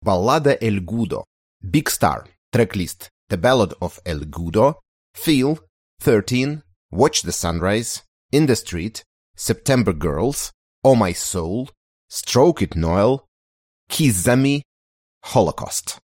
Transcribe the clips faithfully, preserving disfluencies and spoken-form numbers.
Баллада Эль Гудо, Big Star, трек-лист The Ballad of El Gudo, Feel, thirteen, Watch the Sunrise, In the Street, September Girls, Oh My Soul, Stroke It Noel, Kiss-За-Ми, Holocaust.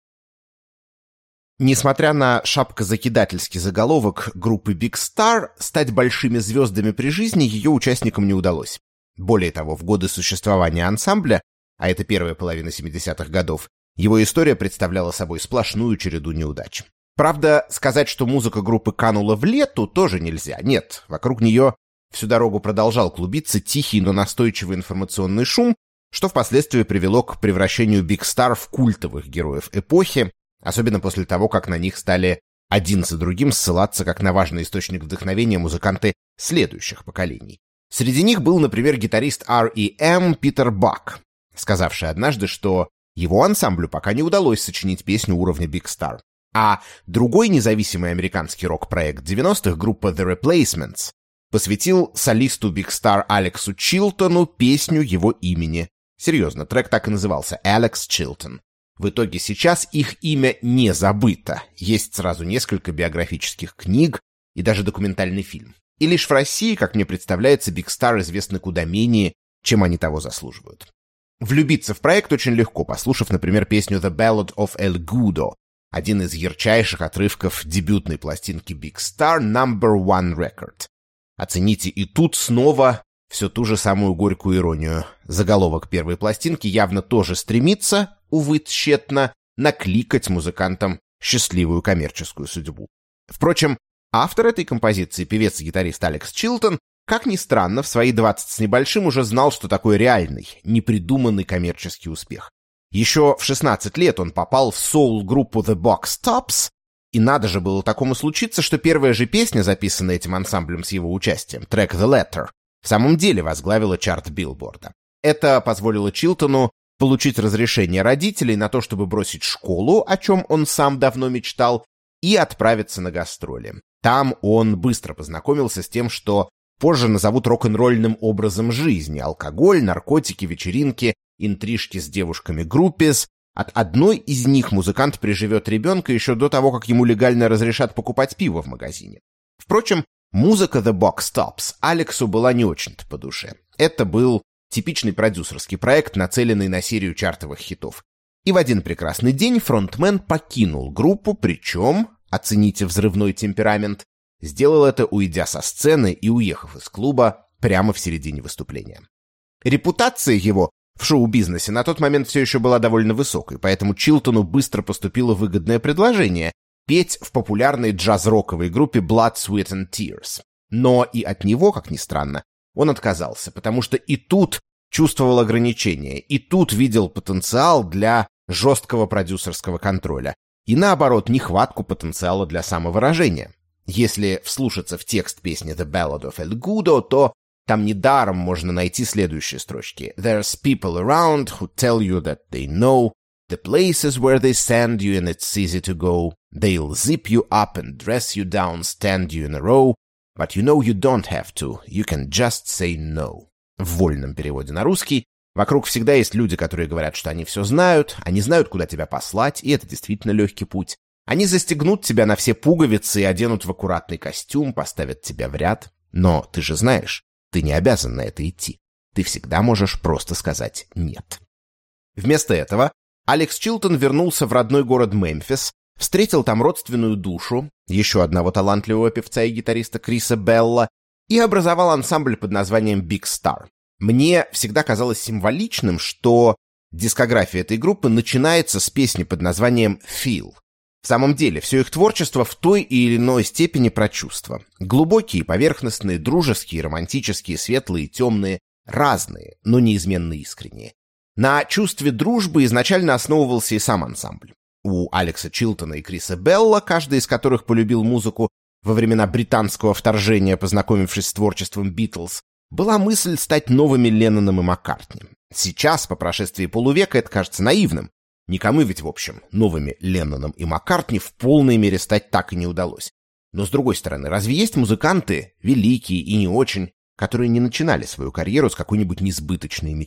Несмотря на шапкозакидательский заголовок группы Big Star, стать большими звездами при жизни ее участникам не удалось. Более того, в годы существования ансамбля, а это первая половина семидесятых годов, его история представляла собой сплошную череду неудач. Правда, сказать, что музыка группы канула в лету, тоже нельзя. Нет, вокруг нее всю дорогу продолжал клубиться тихий, но настойчивый информационный шум, что впоследствии привело к превращению Big Star в культовых героев эпохи, особенно после того, как на них стали один за другим ссылаться как на важный источник вдохновения музыканты следующих поколений. Среди них был, например, гитарист эр и эм Питер Бак, сказавший однажды, что его ансамблю пока не удалось сочинить песню уровня Big Star. А другой независимый американский рок-проект девяностых, группа The Replacements, посвятил солисту Big Star Алексу Чилтону песню его имени. Серьезно, трек так и назывался — Алекс Чилтон. В итоге сейчас их имя не забыто. Есть сразу несколько биографических книг и даже документальный фильм. И лишь в России, как мне представляется, Big Star известны куда менее, чем они того заслуживают. Влюбиться в проект очень легко, послушав, например, песню The Ballad of El Gudo, один из ярчайших отрывков дебютной пластинки Big Star Number One Record. Оцените и тут снова все ту же самую горькую иронию. Заголовок первой пластинки явно тоже стремится, увы, тщетно, накликать музыкантам счастливую коммерческую судьбу. Впрочем, автор этой композиции, певец и гитарист Алекс Чилтон, как ни странно, в свои двадцать с небольшим уже знал, что такое реальный, непридуманный коммерческий успех. Еще в шестнадцать лет он попал в соул-группу The Box Tops, и надо же было такому случиться, что первая же песня, записанная этим ансамблем с его участием, трек The Letter, в самом деле возглавила чарт Билборда. Это позволило Чилтону получить разрешение родителей на то, чтобы бросить школу, о чем он сам давно мечтал, и отправиться на гастроли. Там он быстро познакомился с тем, что позже назовут рок-н-ролльным образом жизни: алкоголь, наркотики, вечеринки, интрижки с девушками-группис. От одной из них музыкант приживет ребенка еще до того, как ему легально разрешат покупать пиво в магазине. Впрочем, музыка The Box Tops Алексу была не очень-то по душе. Это был типичный продюсерский проект, нацеленный на серию чартовых хитов. И в один прекрасный день фронтмен покинул группу, причем, оцените взрывной темперамент, сделал это, уйдя со сцены и уехав из клуба прямо в середине выступления. Репутация его в шоу-бизнесе на тот момент все еще была довольно высокой, поэтому Чилтону быстро поступило выгодное предложение петь в популярной джаз-роковой группе Blood, Sweat and Tears. Но и от него, как ни странно, он отказался, потому что и тут чувствовал ограничения, и тут видел потенциал для жесткого продюсерского контроля, и наоборот, нехватку потенциала для самовыражения. Если вслушаться в текст песни The Ballad of El Gudo, то там недаром можно найти следующие строчки. There's people around who tell you that they know the places where they send you and it's easy to go. They'll zip you up and dress you down, stand you in a row. But you know you don't have to. You can just say no. В вольном переводе на русский: вокруг всегда есть люди, которые говорят, что они все знают, они знают, куда тебя послать, и это действительно легкий путь. Они застегнут тебя на все пуговицы и оденут в аккуратный костюм, поставят тебя в ряд. Но ты же знаешь, ты не обязан на это идти. Ты всегда можешь просто сказать «нет». Вместо этого Алекс Чилтон вернулся в родной город Мемфис, встретил там родственную душу, еще одного талантливого певца и гитариста Криса Белла, и образовал ансамбль под названием Big Star. Мне всегда казалось символичным, что дискография этой группы начинается с песни под названием «Feel». В самом деле, все их творчество в той или иной степени про чувства. Глубокие, поверхностные, дружеские, романтические, светлые, темные, разные, но неизменно искренние. На чувстве дружбы изначально основывался и сам ансамбль. У Алекса Чилтона и Криса Белла, каждый из которых полюбил музыку во времена британского вторжения, познакомившись с творчеством Битлз, была мысль стать новыми Ленноном и Маккартни. Сейчас, по прошествии полувека, это кажется наивным. Никому ведь, в общем, новыми Ленноном и Маккартни в полной мере стать так и не удалось. Но, с другой стороны, разве есть музыканты, великие и не очень, которые не начинали свою карьеру с какой-нибудь несбыточной мечты?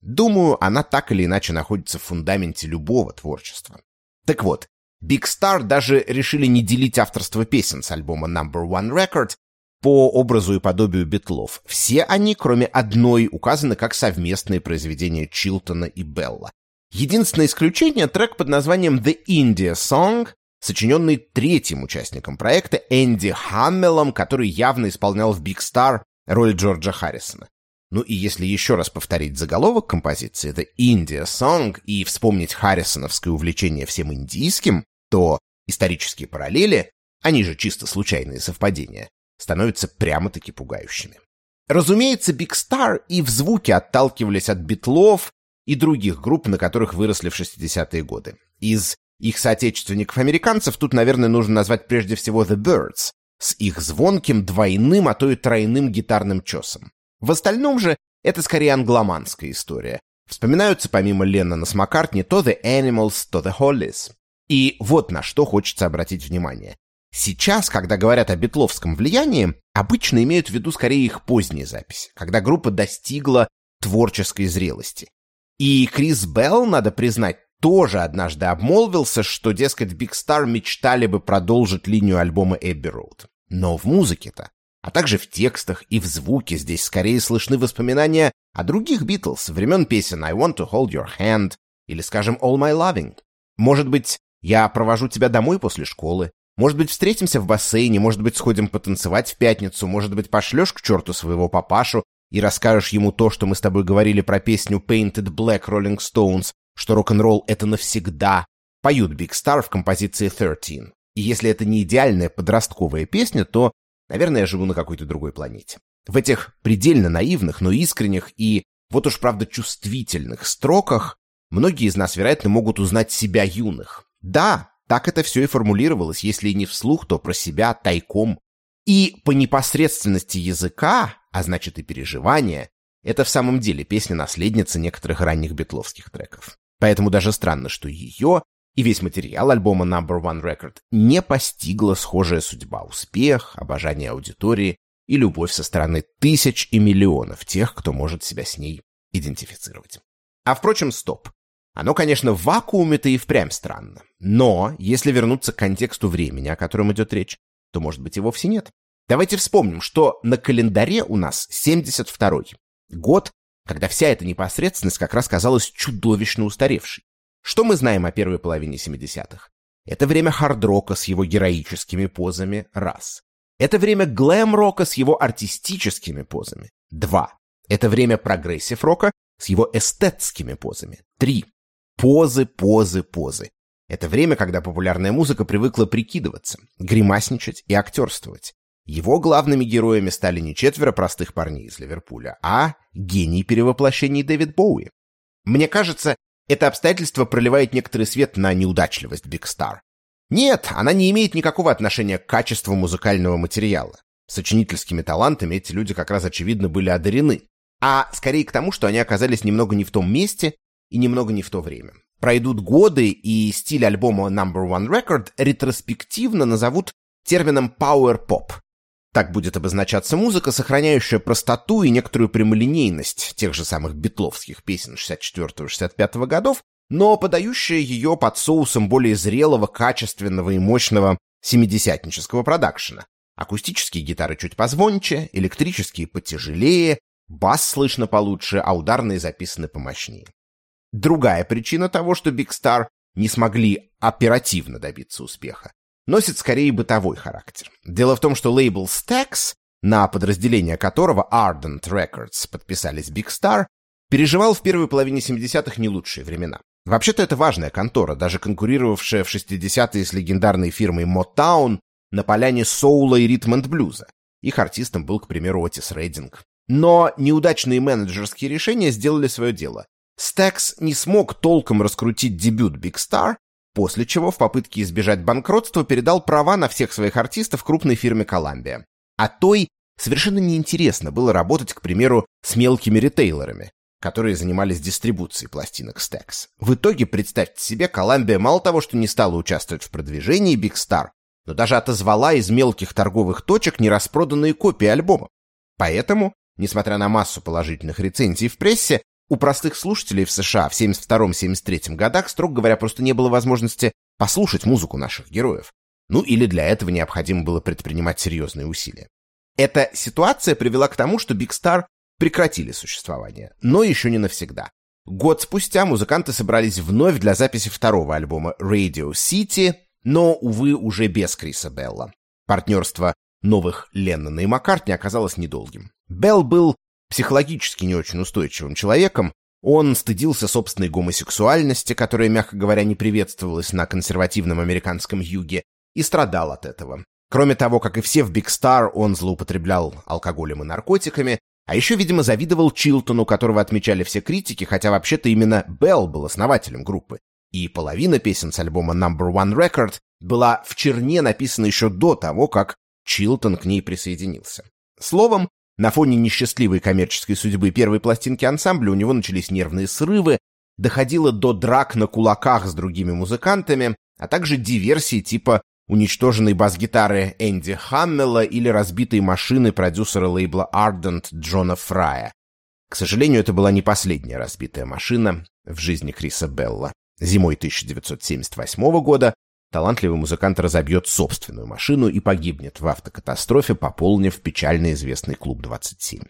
Думаю, она так или иначе находится в фундаменте любого творчества. Так вот, Big Star даже решили не делить авторство песен с альбома Number One Record по образу и подобию Битлов. Все они, кроме одной, указаны как совместные произведения Чилтона и Белла. Единственное исключение — трек под названием The India Song, сочиненный третьим участником проекта Энди Хаммелом, который явно исполнял в Big Star роль Джорджа Харрисона. Ну и если еще раз повторить заголовок композиции The India Song и вспомнить харрисоновское увлечение всем индийским, то исторические параллели, они же чисто случайные совпадения, становятся прямо-таки пугающими. Разумеется, Big Star и в звуке отталкивались от Битлов и других групп, на которых выросли в шестидесятые годы. Из их соотечественников-американцев тут, наверное, нужно назвать прежде всего The Byrds с их звонким двойным, а то и тройным гитарным чесом. В остальном же это скорее англоманская история. Вспоминаются помимо Леннона с Маккартни то The Animals, то The Hollies. И вот на что хочется обратить внимание. Сейчас, когда говорят о битловском влиянии, обычно имеют в виду скорее их поздние записи, когда группа достигла творческой зрелости. И Крис Белл, надо признать, тоже однажды обмолвился, что, дескать, Big Star мечтали бы продолжить линию альбома Abbey Road. Но в музыке-то, а также в текстах и в звуке здесь скорее слышны воспоминания о других Битлз, времен песен I Want to Hold Your Hand или, скажем, All My Loving. Может быть, я провожу тебя домой после школы, может быть, встретимся в бассейне, может быть, сходим потанцевать в пятницу, может быть, пошлешь к черту своего папашу и расскажешь ему то, что мы с тобой говорили про песню Painted Black Rolling Stones, что рок-н-ролл — это навсегда, поют Big Star в композиции тринадцать. И если это не идеальная подростковая песня, то, наверное, я живу на какой-то другой планете. В этих предельно наивных, но искренних и, вот уж правда, чувствительных строках многие из нас, вероятно, могут узнать себя юных. Да, так это все и формулировалось, если и не вслух, то про себя тайком. И по непосредственности языка, а значит и переживания, это в самом деле песня-наследница некоторых ранних битловских треков. Поэтому даже странно, что ее и весь материал альбома Number One Record не постигла схожая судьба: успех, обожание аудитории и любовь со стороны тысяч и миллионов тех, кто может себя с ней идентифицировать. А впрочем, стоп. Оно, конечно, в вакууме-то и впрямь странно. Но, если вернуться к контексту времени, о котором идет речь, то, может быть, и вовсе нет. Давайте вспомним, что на календаре у нас семьдесят второй. Год, когда вся эта непосредственность как раз казалась чудовищно устаревшей. Что мы знаем о первой половине семидесятых? Это время хард-рока с его героическими позами — раз. Это время глэм-рока с его артистическими позами — два. Это время прогрессив-рока с его эстетскими позами — три. Позы, позы, позы. Это время, когда популярная музыка привыкла прикидываться, гримасничать и актерствовать. Его главными героями стали не четверо простых парней из Ливерпуля, а гений перевоплощений Дэвид Боуи. Мне кажется, это обстоятельство проливает некоторый свет на неудачливость Big Star. Нет, она не имеет никакого отношения к качеству музыкального материала. Сочинительскими талантами эти люди как раз очевидно были одарены, а скорее к тому, что они оказались немного не в том месте и немного не в то время. Пройдут годы, и стиль альбома Number One Record ретроспективно назовут термином Power Pop. Так будет обозначаться музыка, сохраняющая простоту и некоторую прямолинейность тех же самых битловских песен шестьдесят четвёртого — шестьдесят пятого годов, но подающая ее под соусом более зрелого, качественного и мощного семидесятнического продакшена. Акустические гитары чуть позвонче, электрические потяжелее, бас слышно получше, а ударные записаны помощнее. Другая причина того, что Big Star не смогли оперативно добиться успеха, носит скорее бытовой характер. Дело в том, что лейбл Stax, на подразделение которого Ardent Records подписались Big Star, переживал в первой половине семидесятых не лучшие времена. Вообще-то это важная контора, даже конкурировавшая в шестидесятые с легендарной фирмой Motown на поляне соула и ритм-энд-блюза. Их артистом был, к примеру, Отис Рейдинг. Но неудачные менеджерские решения сделали свое дело. Stax не смог толком раскрутить дебют Big Star, после чего в попытке избежать банкротства передал права на всех своих артистов крупной фирме Columbia. А той совершенно неинтересно было работать, к примеру, с мелкими ритейлерами, которые занимались дистрибуцией пластинок Stax. В итоге, представьте себе, Columbia мало того, что не стала участвовать в продвижении Big Star, но даже отозвала из мелких торговых точек нераспроданные копии альбома. Поэтому, несмотря на массу положительных рецензий в прессе, у простых слушателей в США в семьдесят втором — семьдесят третьем годах, строго говоря, просто не было возможности послушать музыку наших героев. Ну или для этого необходимо было предпринимать серьезные усилия. Эта ситуация привела к тому, что Big Star прекратили существование, но еще не навсегда. Год спустя музыканты собрались вновь для записи второго альбома Radio City, но, увы, уже без Криса Белла. Партнерство новых Леннона и Маккартни оказалось недолгим. Белл был психологически не очень устойчивым человеком, он стыдился собственной гомосексуальности, которая, мягко говоря, не приветствовалась на консервативном американском юге, и страдал от этого. Кроме того, как и все в Big Star, он злоупотреблял алкоголем и наркотиками, а еще, видимо, завидовал Чилтону, которого отмечали все критики, хотя вообще-то именно Белл был основателем группы. И половина песен с альбома Number One Record была в черне написана еще до того, как Чилтон к ней присоединился. Словом, на фоне несчастливой коммерческой судьбы первой пластинки ансамбля у него начались нервные срывы, доходило до драк на кулаках с другими музыкантами, а также диверсий типа уничтоженной бас-гитары Энди Хаммела или разбитой машины продюсера лейбла Ardent Джона Фрая. К сожалению, это была не последняя разбитая машина в жизни Криса Белла. Зимой тысяча девятьсот семьдесят восьмого года талантливый музыкант разобьет собственную машину и погибнет в автокатастрофе, пополнив печально известный клуб двадцать семь.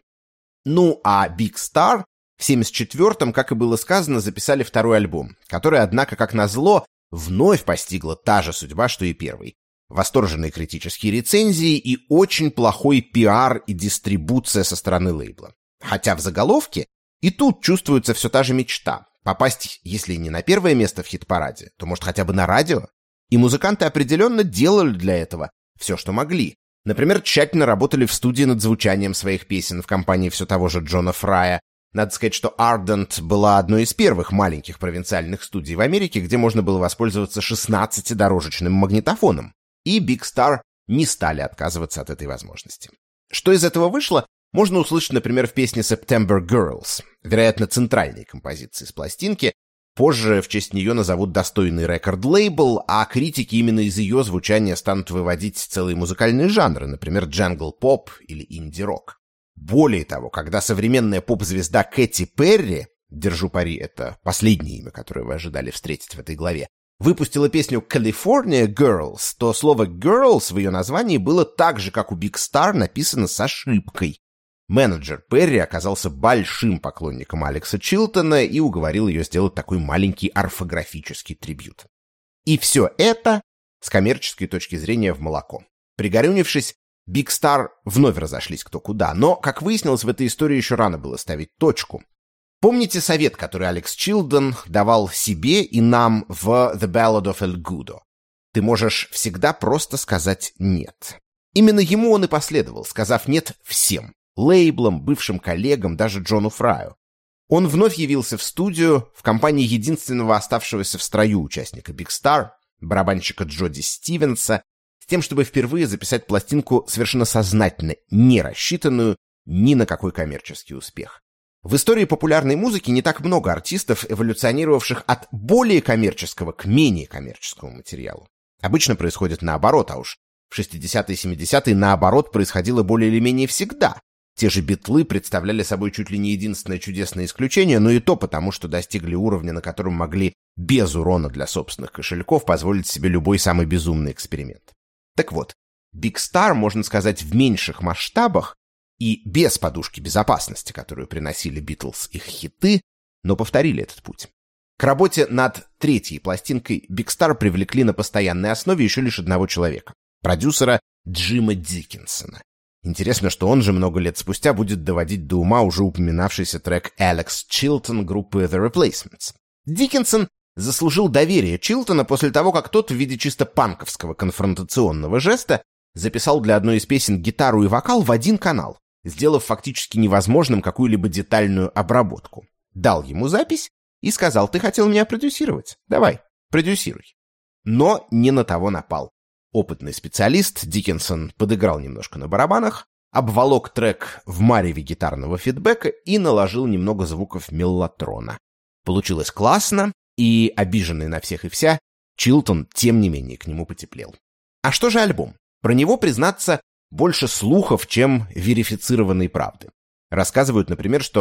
Ну а Big Star в семьдесят четвёртом, как и было сказано, записали второй альбом, который, однако, как назло, вновь постигла та же судьба, что и первый. Восторженные критические рецензии и очень плохой пиар и дистрибуция со стороны лейбла. Хотя в заголовке и тут чувствуется все та же мечта — попасть, если не на первое место в хит-параде, то, может, хотя бы на радио. И музыканты определенно делали для этого все, что могли. Например, тщательно работали в студии над звучанием своих песен в компании все того же Джона Фрая. Надо сказать, что Ardent была одной из первых маленьких провинциальных студий в Америке, где можно было воспользоваться шестнадцатидорожечным магнитофоном. И Big Star не стали отказываться от этой возможности. Что из этого вышло, можно услышать, например, в песне September Girls, вероятно, центральной композиции с пластинки. Позже в честь нее назовут достойный рекорд-лейбл, а критики именно из ее звучания станут выводить целые музыкальные жанры, например, джангл-поп или инди-рок. Более того, когда современная поп-звезда Кэти Перри, держу пари, это последнее имя, которое вы ожидали встретить в этой главе, выпустила песню California Girls, то слово «girls» в ее названии было так же, как у Big Star, написано с ошибкой. Менеджер Перри оказался большим поклонником Алекса Чилтона и уговорил ее сделать такой маленький орфографический трибьют. И все это с коммерческой точки зрения в молоко. Пригорюнившись, Big Star вновь разошлись кто куда, но, как выяснилось, в этой истории еще рано было ставить точку. Помните совет, который Алекс Чилтон давал себе и нам в The Ballad of El Goodo? Ты можешь всегда просто сказать «нет». Именно ему он и последовал, сказав «нет» всем. Лейблам, бывшим коллегам, даже Джону Фраю. Он вновь явился в студию в компании единственного оставшегося в строю участника Big Star, барабанщика Джоди Стивенса, с тем, чтобы впервые записать пластинку, совершенно сознательно не рассчитанную ни на какой коммерческий успех. В истории популярной музыки не так много артистов, эволюционировавших от более коммерческого к менее коммерческому материалу. Обычно происходит наоборот, а уж в шестидесятые и семидесятые наоборот происходило более или менее всегда. Те же Битлы представляли собой чуть ли не единственное чудесное исключение, но и то потому, что достигли уровня, на котором могли без урона для собственных кошельков позволить себе любой самый безумный эксперимент. Так вот, Big Star, можно сказать, в меньших масштабах и без подушки безопасности, которую приносили Битлз их хиты, но повторили этот путь. К работе над третьей пластинкой Big Star привлекли на постоянной основе еще лишь одного человека — продюсера Джима Диккенсона. Интересно, что он же много лет спустя будет доводить до ума уже упоминавшийся трек «Алекс Чилтон» группы The Replacements. Диккенсон заслужил доверие Чилтона после того, как тот в виде чисто панковского конфронтационного жеста записал для одной из песен гитару и вокал в один канал, сделав фактически невозможным какую-либо детальную обработку. Дал ему запись и сказал: «Ты хотел меня продюсировать? Давай, продюсируй». Но не на того напал. Опытный специалист, Диккенсон подыграл немножко на барабанах, обволок трек в мареве гитарного фидбэка и наложил немного звуков меллотрона. Получилось классно, и, обиженный на всех и вся, Чилтон, тем не менее, к нему потеплел. А что же альбом? Про него, признаться, больше слухов, чем верифицированной правды. Рассказывают, например, что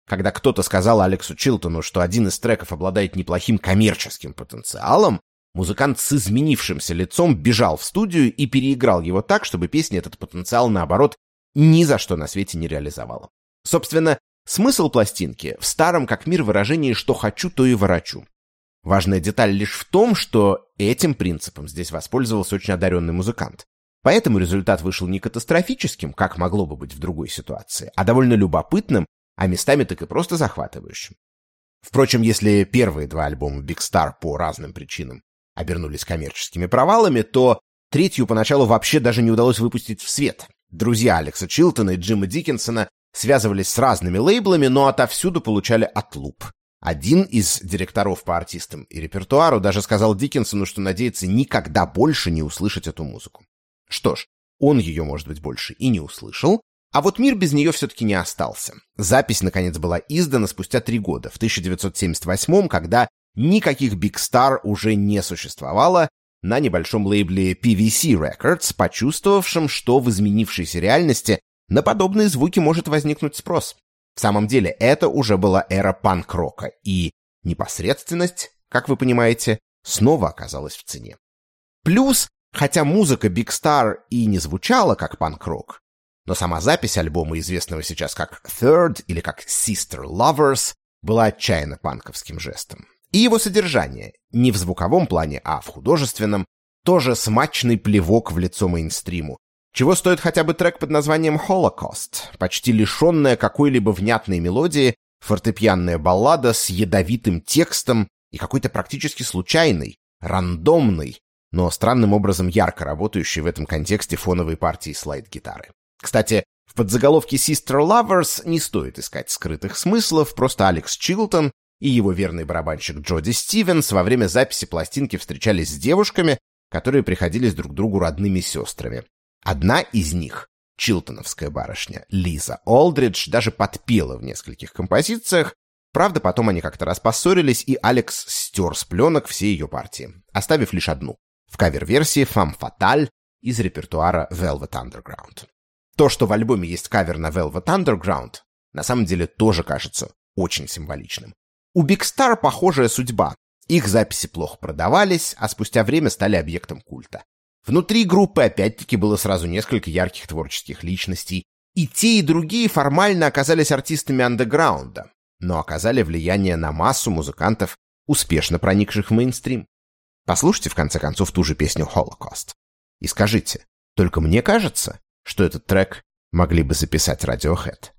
Когда кто-то сказал Алексу Чилтону, что один из треков обладает неплохим коммерческим потенциалом, музыкант с изменившимся лицом бежал в студию и переиграл его так, чтобы песня этот потенциал, наоборот, ни за что на свете не реализовала. Собственно, смысл пластинки в старом как мир выражении «что хочу, то и ворочу». Важная деталь лишь в том, что этим принципом здесь воспользовался очень одаренный музыкант. Поэтому результат вышел не катастрофическим, как могло бы быть в другой ситуации, а довольно любопытным, а местами так и просто захватывающим. Впрочем, если первые два альбома Big Star по разным причинам обернулись коммерческими провалами, то третью поначалу вообще даже не удалось выпустить в свет. Друзья Алекса Чилтона и Джима Диккенсона связывались с разными лейблами, но отовсюду получали отлуп. Один из директоров по артистам и репертуару даже сказал Диккенсону, что надеется никогда больше не услышать эту музыку. Что ж, он ее, может быть, больше и не услышал, а вот мир без нее все-таки не остался. Запись, наконец, была издана спустя три года, в тысяча девятьсот семьдесят восьмом, когда никаких Big Star уже не существовало, на небольшом лейбле пи ви си Records, почувствовавшем, что в изменившейся реальности на подобные звуки может возникнуть спрос. В самом деле, это уже была эра панк-рока, и непосредственность, как вы понимаете, снова оказалась в цене. Плюс, хотя музыка Big Star и не звучала как панк-рок, но сама запись альбома, известного сейчас как Third или как Sister Lovers, была отчаянно панковским жестом. И его содержание, не в звуковом плане, а в художественном, тоже смачный плевок в лицо мейнстриму, чего стоит хотя бы трек под названием Holocaust, почти лишенная какой-либо внятной мелодии, фортепианная баллада с ядовитым текстом и какой-то практически случайной, рандомной, но странным образом ярко работающей в этом контексте фоновой партии слайд-гитары. Кстати, в подзаголовке Sister Lovers не стоит искать скрытых смыслов, просто Алекс Чилтон и его верный барабанщик Джоди Стивенс во время записи пластинки встречались с девушками, которые приходились друг другу родными сестрами. Одна из них, чилтоновская барышня Лиза Олдридж, даже подпела в нескольких композициях, правда, потом они как-то раз поссорились, и Алекс стер с пленок все ее партии, оставив лишь одну, в кавер-версии «Femme Fatale» из репертуара Velvet Underground. То, что в альбоме есть кавер на Velvet Underground, на самом деле тоже кажется очень символичным. У Big Star похожая судьба. Их записи плохо продавались, а спустя время стали объектом культа. Внутри группы опять-таки было сразу несколько ярких творческих личностей, и те, и другие формально оказались артистами андеграунда, но оказали влияние на массу музыкантов, успешно проникших в мейнстрим. Послушайте, в конце концов, ту же песню «Holocaust». И скажите, только мне кажется, что этот трек могли бы записать Radiohead?